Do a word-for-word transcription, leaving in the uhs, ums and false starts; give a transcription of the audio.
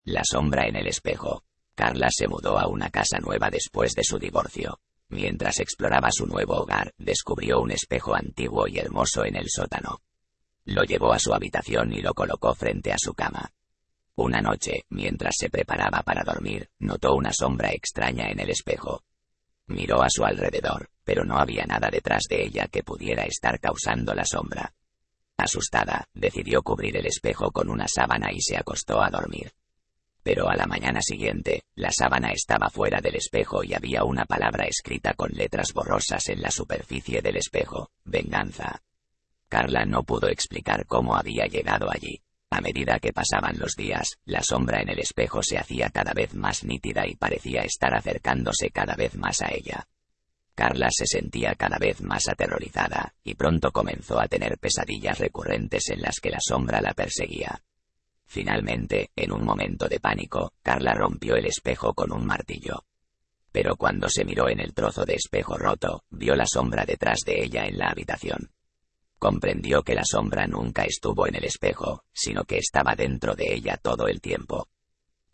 La sombra en el espejo. Carla se mudó a una casa nueva después de su divorcio. Mientras exploraba su nuevo hogar, descubrió un espejo antiguo y hermoso en el sótano. Lo llevó a su habitación y lo colocó frente a su cama. Una noche, mientras se preparaba para dormir, notó una sombra extraña en el espejo. Miró a su alrededor, pero no había nada detrás de ella que pudiera estar causando la sombra. Asustada, decidió cubrir el espejo con una sábana y se acostó a dormir. Pero a la mañana siguiente, la sábana estaba fuera del espejo y había una palabra escrita con letras borrosas en la superficie del espejo: venganza. Carla no pudo explicar cómo había llegado allí. A medida que pasaban los días, la sombra en el espejo se hacía cada vez más nítida y parecía estar acercándose cada vez más a ella. Carla se sentía cada vez más aterrorizada, y pronto comenzó a tener pesadillas recurrentes en las que la sombra la perseguía. Finalmente, en un momento de pánico, Carla rompió el espejo con un martillo. Pero cuando se miró en el trozo de espejo roto, vio la sombra detrás de ella en la habitación. Comprendió que la sombra nunca estuvo en el espejo, sino que estaba dentro de ella todo el tiempo.